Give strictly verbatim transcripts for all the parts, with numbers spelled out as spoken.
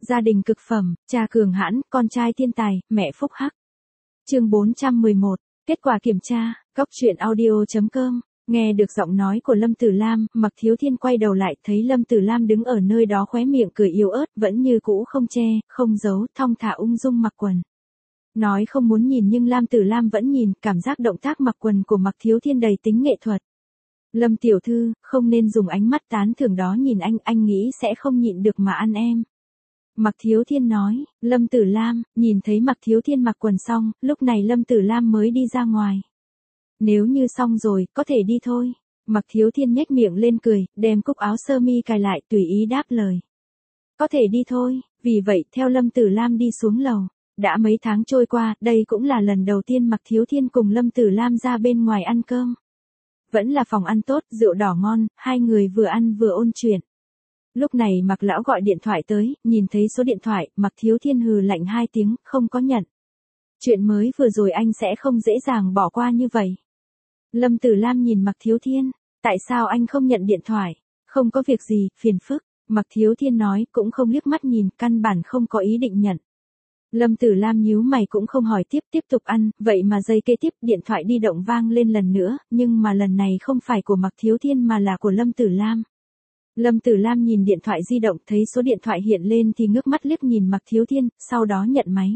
Gia đình cực phẩm, cha cường hãn, con trai thiên tài, mẹ phúc hắc. Chương bốn trăm mười một, kết quả kiểm tra, góc truyện audio chấm com. Nghe được giọng nói của Lâm Tử Lam, Mạc Thiếu Thiên quay đầu lại, thấy Lâm Tử Lam đứng ở nơi đó khóe miệng cười yếu ớt, vẫn như cũ không che, không giấu, thong thả ung dung mặc quần. Nói không muốn nhìn nhưng Lam Tử Lam vẫn nhìn, cảm giác động tác mặc quần của Mạc Thiếu Thiên đầy tính nghệ thuật. Lâm tiểu thư, không nên dùng ánh mắt tán thưởng đó nhìn anh, anh nghĩ sẽ không nhịn được mà ăn em. Mạc Thiếu Thiên nói. Lâm Tử Lam, nhìn thấy Mạc Thiếu Thiên mặc quần xong, lúc này Lâm Tử Lam mới đi ra ngoài. Nếu như xong rồi, có thể đi thôi. Mạc Thiếu Thiên nhếch miệng lên cười, đem cúc áo sơ mi cài lại, tùy ý đáp lời. Có thể đi thôi, vì vậy theo Lâm Tử Lam đi xuống lầu. Đã mấy tháng trôi qua, đây cũng là lần đầu tiên Mạc Thiếu Thiên cùng Lâm Tử Lam ra bên ngoài ăn cơm. Vẫn là phòng ăn tốt, rượu đỏ ngon, hai người vừa ăn vừa ôn chuyện. Lúc này Mạc lão gọi điện thoại tới, nhìn thấy số điện thoại, Mạc Thiếu Thiên hừ lạnh hai tiếng, không có nhận. Chuyện mới vừa rồi anh sẽ không dễ dàng bỏ qua như vậy. Lâm Tử Lam nhìn Mạc Thiếu Thiên, tại sao anh không nhận điện thoại? Không có việc gì, phiền phức. Mạc Thiếu Thiên nói, cũng không liếc mắt nhìn, căn bản không có ý định nhận. Lâm Tử Lam nhíu mày cũng không hỏi tiếp, tiếp tục ăn, vậy mà giây kế tiếp điện thoại di động vang lên lần nữa, nhưng mà lần này không phải của Mạc Thiếu Thiên mà là của Lâm Tử Lam. Lâm Tử Lam nhìn điện thoại di động thấy số điện thoại hiện lên thì ngước mắt liếc nhìn Mạc Thiếu Thiên, sau đó nhận máy.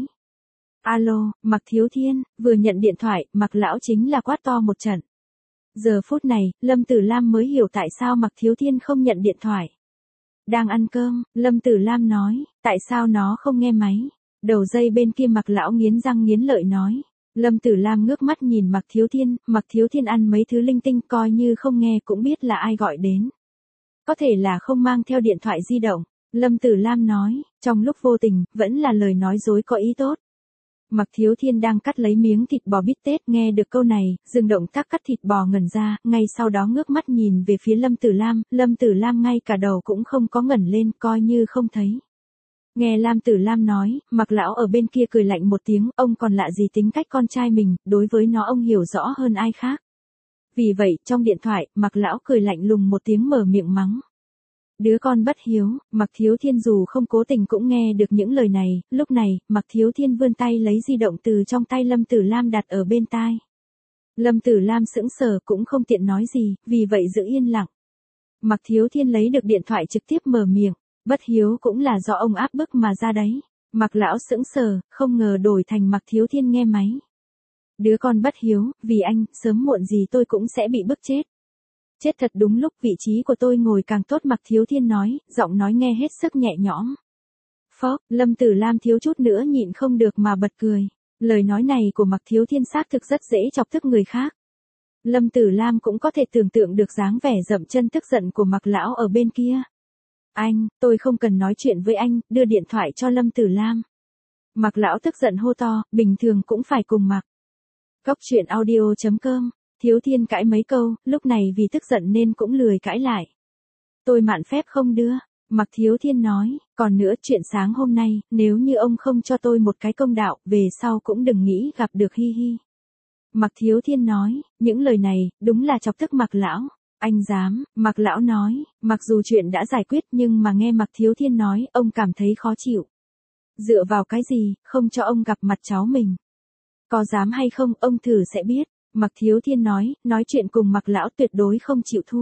Alo, Mạc Thiếu Thiên, vừa nhận điện thoại, Mạc lão chính là quát to một trận. Giờ phút này, Lâm Tử Lam mới hiểu tại sao Mạc Thiếu Thiên không nhận điện thoại. Đang ăn cơm, Lâm Tử Lam nói, tại sao nó không nghe máy? Đầu dây bên kia Mạc lão nghiến răng nghiến lợi nói. Lâm Tử Lam ngước mắt nhìn Mạc Thiếu Thiên, Mạc Thiếu Thiên ăn mấy thứ linh tinh coi như không nghe cũng biết là ai gọi đến. Có thể là không mang theo điện thoại di động. Lâm Tử Lam nói, trong lúc vô tình, vẫn là lời nói dối có ý tốt. Mạc Thiếu Thiên đang cắt lấy miếng thịt bò bít tết, nghe được câu này, dừng động tác cắt thịt bò ngẩn ra, ngay sau đó ngước mắt nhìn về phía Lâm Tử Lam, Lâm Tử Lam ngay cả đầu cũng không có ngẩng lên, coi như không thấy. Nghe Lam Tử Lam nói, Mạc lão ở bên kia cười lạnh một tiếng, ông còn lạ gì tính cách con trai mình, đối với nó ông hiểu rõ hơn ai khác. Vì vậy, trong điện thoại, Mạc lão cười lạnh lùng một tiếng mở miệng mắng. Đứa con bất hiếu. Mạc Thiếu Thiên dù không cố tình cũng nghe được những lời này, lúc này, Mạc Thiếu Thiên vươn tay lấy di động từ trong tay Lâm Tử Lam đặt ở bên tai. Lâm Tử Lam sững sờ cũng không tiện nói gì, vì vậy giữ yên lặng. Mạc Thiếu Thiên lấy được điện thoại trực tiếp mở miệng, bất hiếu cũng là do ông áp bức mà ra đấy. Mạc lão sững sờ, không ngờ đổi thành Mạc Thiếu Thiên nghe máy. Đứa con bất hiếu, vì anh, sớm muộn gì tôi cũng sẽ bị bức chết. Chết thật đúng lúc, vị trí của tôi ngồi càng tốt, Mạc Thiếu Thiên nói, giọng nói nghe hết sức nhẹ nhõm. Phó, Lâm Tử Lam thiếu chút nữa nhịn không được mà bật cười. Lời nói này của Mạc Thiếu Thiên xác thực rất dễ chọc tức người khác. Lâm Tử Lam cũng có thể tưởng tượng được dáng vẻ dậm chân tức giận của Mạc lão ở bên kia. Anh, tôi không cần nói chuyện với anh, đưa điện thoại cho Lâm Tử Lam. Mạc lão tức giận hô to, bình thường cũng phải cùng Mạc. Góc truyện audio chấm com. Thiếu Thiên cãi mấy câu, lúc này vì tức giận nên cũng lười cãi lại. Tôi mạn phép không đưa. Mạc Thiếu Thiên nói, còn nữa chuyện sáng hôm nay, nếu như ông không cho tôi một cái công đạo, về sau cũng đừng nghĩ gặp được hi hi. Mạc Thiếu Thiên nói, những lời này, đúng là chọc tức Mạc lão. Anh dám, Mạc lão nói, mặc dù chuyện đã giải quyết nhưng mà nghe Mạc Thiếu Thiên nói, ông cảm thấy khó chịu. Dựa vào cái gì, không cho ông gặp mặt cháu mình. Có dám hay không, ông thử sẽ biết. Mạc Thiếu Thiên nói, nói chuyện cùng Mạc lão tuyệt đối không chịu thua.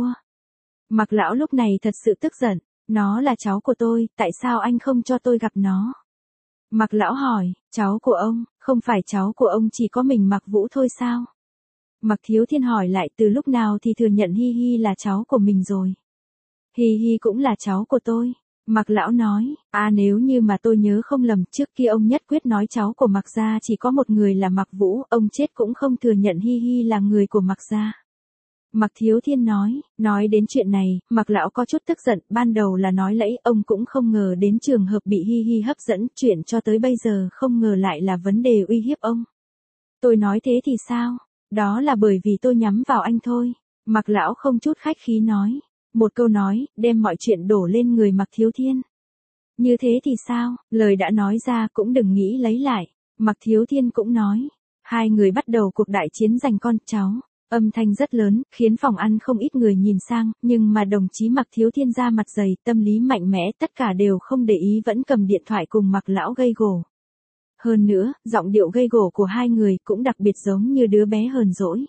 Mạc lão lúc này thật sự tức giận, nó là cháu của tôi, tại sao anh không cho tôi gặp nó? Mạc lão hỏi, cháu của ông, không phải cháu của ông chỉ có mình Mạc Vũ thôi sao? Mạc Thiếu Thiên hỏi lại, từ lúc nào thì thừa nhận Hi Hi là cháu của mình rồi? Hi Hi cũng là cháu của tôi. Mạc lão nói, à nếu như mà tôi nhớ không lầm, trước kia ông nhất quyết nói cháu của Mạc gia chỉ có một người là Mạc Vũ, ông chết cũng không thừa nhận Hi Hi là người của Mạc gia. Mạc Thiếu Thiên nói, nói đến chuyện này, Mạc lão có chút tức giận, ban đầu là nói lẫy, ông cũng không ngờ đến trường hợp bị Hi Hi hấp dẫn, chuyện cho tới bây giờ không ngờ lại là vấn đề uy hiếp ông. Tôi nói thế thì sao? Đó là bởi vì tôi nhắm vào anh thôi. Mạc lão không chút khách khí nói. Một câu nói, đem mọi chuyện đổ lên người Mạc Thiếu Thiên. Như thế thì sao, lời đã nói ra cũng đừng nghĩ lấy lại. Mạc Thiếu Thiên cũng nói. Hai người bắt đầu cuộc đại chiến giành con cháu. Âm thanh rất lớn, khiến phòng ăn không ít người nhìn sang, nhưng mà đồng chí Mạc Thiếu Thiên ra mặt dày, tâm lý mạnh mẽ, tất cả đều không để ý vẫn cầm điện thoại cùng Mạc lão gây gổ. Hơn nữa, giọng điệu gây gổ của hai người cũng đặc biệt giống như đứa bé hờn dỗi.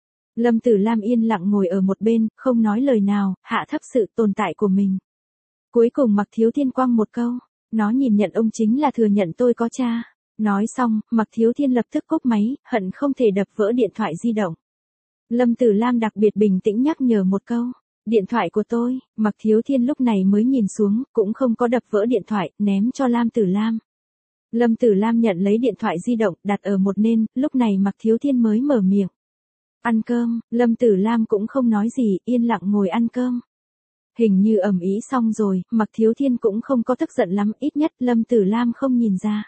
Lâm Tử Lam yên lặng ngồi ở một bên, không nói lời nào, hạ thấp sự tồn tại của mình. Cuối cùng Mạc Thiếu Thiên quăng một câu, nó nhìn nhận ông chính là thừa nhận tôi có cha. Nói xong, Mạc Thiếu Thiên lập tức cúp máy, hận không thể đập vỡ điện thoại di động. Lâm Tử Lam đặc biệt bình tĩnh nhắc nhở một câu, điện thoại của tôi. Mạc Thiếu Thiên lúc này mới nhìn xuống, cũng không có đập vỡ điện thoại, ném cho Lam Tử Lam. Lâm Tử Lam nhận lấy điện thoại di động, đặt ở một bên, lúc này Mạc Thiếu Thiên mới mở miệng. Ăn cơm. Lâm Tử Lam cũng không nói gì, yên lặng ngồi ăn cơm. Hình như ầm ĩ xong rồi, Mạc Thiếu Thiên cũng không có tức giận lắm, ít nhất Lâm Tử Lam không nhìn ra.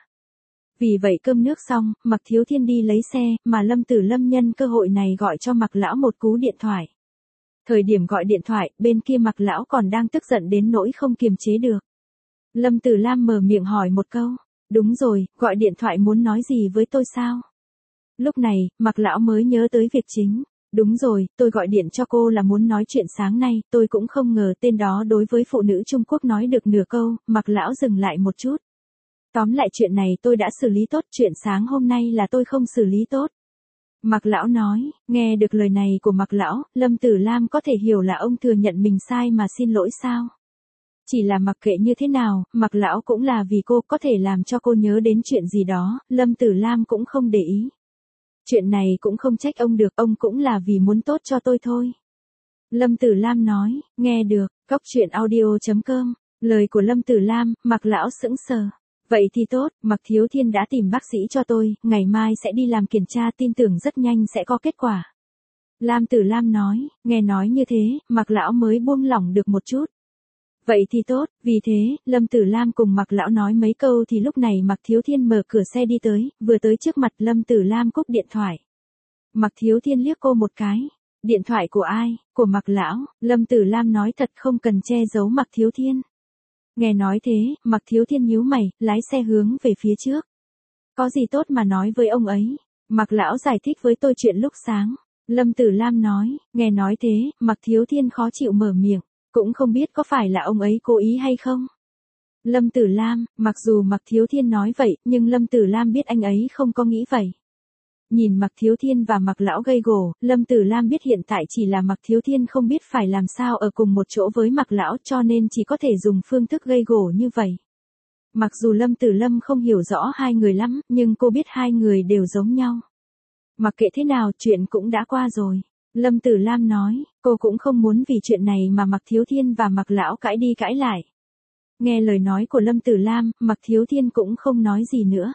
Vì vậy cơm nước xong, Mạc Thiếu Thiên đi lấy xe, mà Lâm Tử Lâm nhân cơ hội này gọi cho Mạc lão một cú điện thoại. Thời điểm gọi điện thoại, bên kia Mạc lão còn đang tức giận đến nỗi không kiềm chế được. Lâm Tử Lam mở miệng hỏi một câu, đúng rồi, gọi điện thoại muốn nói gì với tôi sao? Lúc này, Mạc lão mới nhớ tới việc chính. Đúng rồi, tôi gọi điện cho cô là muốn nói chuyện sáng nay, tôi cũng không ngờ tên đó đối với phụ nữ Trung Quốc nói được nửa câu. Mạc lão dừng lại một chút. Tóm lại chuyện này tôi đã xử lý tốt, chuyện sáng hôm nay là tôi không xử lý tốt. Mạc lão nói, nghe được lời này của Mạc lão, Lâm Tử Lam có thể hiểu là ông thừa nhận mình sai mà xin lỗi sao? Chỉ là mặc kệ như thế nào, Mạc lão cũng là vì cô có thể làm cho cô nhớ đến chuyện gì đó, Lâm Tử Lam cũng không để ý. Chuyện này cũng không trách ông được, ông cũng là vì muốn tốt cho tôi thôi. Lâm Tử Lam nói, nghe được, cóc truyện audio chấm com, lời của Lâm Tử Lam, Mạc lão sững sờ. Vậy thì tốt, Mạc Thiếu Thiên đã tìm bác sĩ cho tôi, ngày mai sẽ đi làm kiểm tra, tin tưởng rất nhanh sẽ có kết quả. Lam Tử Lam nói, nghe nói như thế, Mạc lão mới buông lỏng được một chút. Vậy thì tốt, vì thế, Lâm Tử Lam cùng Mạc lão nói mấy câu thì lúc này Mạc Thiếu Thiên mở cửa xe đi tới, vừa tới trước mặt Lâm Tử Lam cúp điện thoại. Mạc Thiếu Thiên liếc cô một cái. Điện thoại của ai? Của Mạc lão. Lâm Tử Lam nói thật không cần che giấu Mạc Thiếu Thiên. Nghe nói thế, Mạc Thiếu Thiên nhíu mày, lái xe hướng về phía trước. Có gì tốt mà nói với ông ấy? Mạc lão giải thích với tôi chuyện lúc sáng. Lâm Tử Lam nói, nghe nói thế, Mạc Thiếu Thiên khó chịu mở miệng. Cũng không biết có phải là ông ấy cố ý hay không. Lâm Tử Lam, mặc dù Mạc Thiếu Thiên nói vậy, nhưng Lâm Tử Lam biết anh ấy không có nghĩ vậy. Nhìn Mạc Thiếu Thiên và Mạc lão gây gổ, Lâm Tử Lam biết hiện tại chỉ là Mạc Thiếu Thiên không biết phải làm sao ở cùng một chỗ với Mạc lão, cho nên chỉ có thể dùng phương thức gây gổ như vậy. Mặc dù Lâm Tử Lâm không hiểu rõ hai người lắm, nhưng cô biết hai người đều giống nhau. Mặc kệ thế nào, chuyện cũng đã qua rồi. Lâm Tử Lam nói, cô cũng không muốn vì chuyện này mà Mạc Thiếu Thiên và Mạc lão cãi đi cãi lại. Nghe lời nói của Lâm Tử Lam, Mạc Thiếu Thiên cũng không nói gì nữa.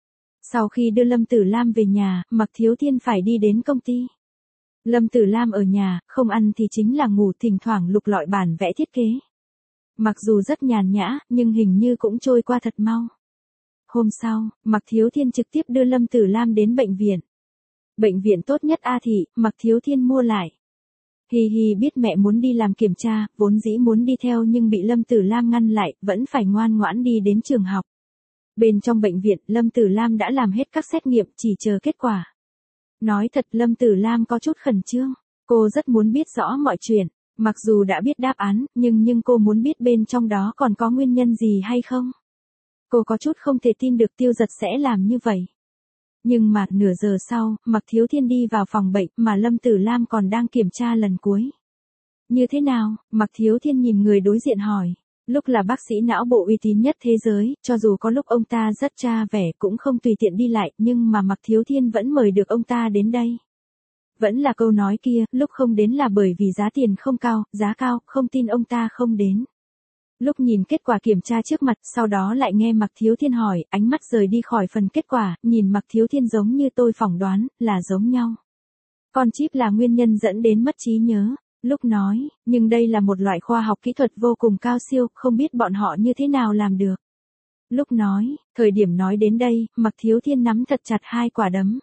Sau khi đưa Lâm Tử Lam về nhà, Mạc Thiếu Thiên phải đi đến công ty. Lâm Tử Lam ở nhà, không ăn thì chính là ngủ, thỉnh thoảng lục lọi bản vẽ thiết kế. Mặc dù rất nhàn nhã, nhưng hình như cũng trôi qua thật mau. Hôm sau, Mạc Thiếu Thiên trực tiếp đưa Lâm Tử Lam đến bệnh viện. Bệnh viện tốt nhất A thị, Mạc Thiếu Thiên mua lại. Hi hi biết mẹ muốn đi làm kiểm tra, vốn dĩ muốn đi theo nhưng bị Lâm Tử Lam ngăn lại, vẫn phải ngoan ngoãn đi đến trường học. Bên trong bệnh viện, Lâm Tử Lam đã làm hết các xét nghiệm, chỉ chờ kết quả. Nói thật, Lâm Tử Lam có chút khẩn trương. Cô rất muốn biết rõ mọi chuyện. Mặc dù đã biết đáp án, nhưng nhưng cô muốn biết bên trong đó còn có nguyên nhân gì hay không. Cô có chút không thể tin được Tiêu Giật sẽ làm như vậy. Nhưng mà, nửa giờ sau, Mạc Thiếu Thiên đi vào phòng bệnh, mà Lâm Tử Lam còn đang kiểm tra lần cuối. Như thế nào? Mạc Thiếu Thiên nhìn người đối diện hỏi. Lúc là bác sĩ não bộ uy tín nhất thế giới, cho dù có lúc ông ta rất ra vẻ cũng không tùy tiện đi lại, nhưng mà Mạc Thiếu Thiên vẫn mời được ông ta đến đây. Vẫn là câu nói kia, lúc không đến là bởi vì giá tiền không cao, giá cao, không tin ông ta không đến. Lúc nhìn kết quả kiểm tra trước mặt, sau đó lại nghe Mạc Thiếu Thiên hỏi, ánh mắt rời đi khỏi phần kết quả, nhìn Mạc Thiếu Thiên giống như tôi phỏng đoán, là giống nhau. Con chip là nguyên nhân dẫn đến mất trí nhớ. Lúc nói, nhưng đây là một loại khoa học kỹ thuật vô cùng cao siêu, không biết bọn họ như thế nào làm được. Lúc nói, thời điểm nói đến đây, Mạc Thiếu Thiên nắm thật chặt hai quả đấm.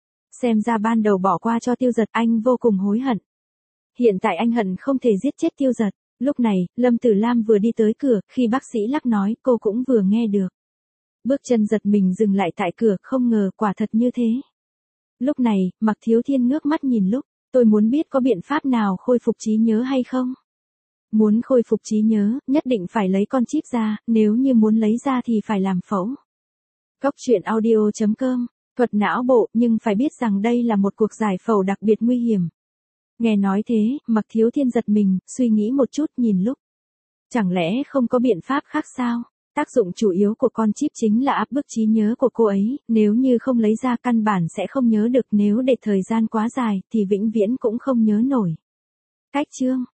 Xem ra ban đầu bỏ qua cho Tiêu Giật, anh vô cùng hối hận. Hiện tại anh hận không thể giết chết Tiêu Giật. Lúc này, Lâm Tử Lam vừa đi tới cửa, khi bác sĩ lắc nói, cô cũng vừa nghe được. Bước chân giật mình dừng lại tại cửa, không ngờ quả thật như thế. Lúc này, Mạc Thiếu Thiên ngước mắt nhìn lúc, Tôi muốn biết có biện pháp nào khôi phục trí nhớ hay không? Muốn khôi phục trí nhớ, nhất định phải lấy con chip ra, nếu như muốn lấy ra thì phải làm phẫu. Góc truyện audio chấm com, thuật não bộ, nhưng phải biết rằng đây là một cuộc giải phẫu đặc biệt nguy hiểm. Nghe nói thế, Mạc Thiếu Thiên giật mình, suy nghĩ một chút nhìn Lúc. Chẳng lẽ không có biện pháp khác sao? Tác dụng chủ yếu của con chip chính là áp bức trí nhớ của cô ấy, nếu như không lấy ra căn bản sẽ không nhớ được, nếu để thời gian quá dài thì vĩnh viễn cũng không nhớ nổi. Cách chương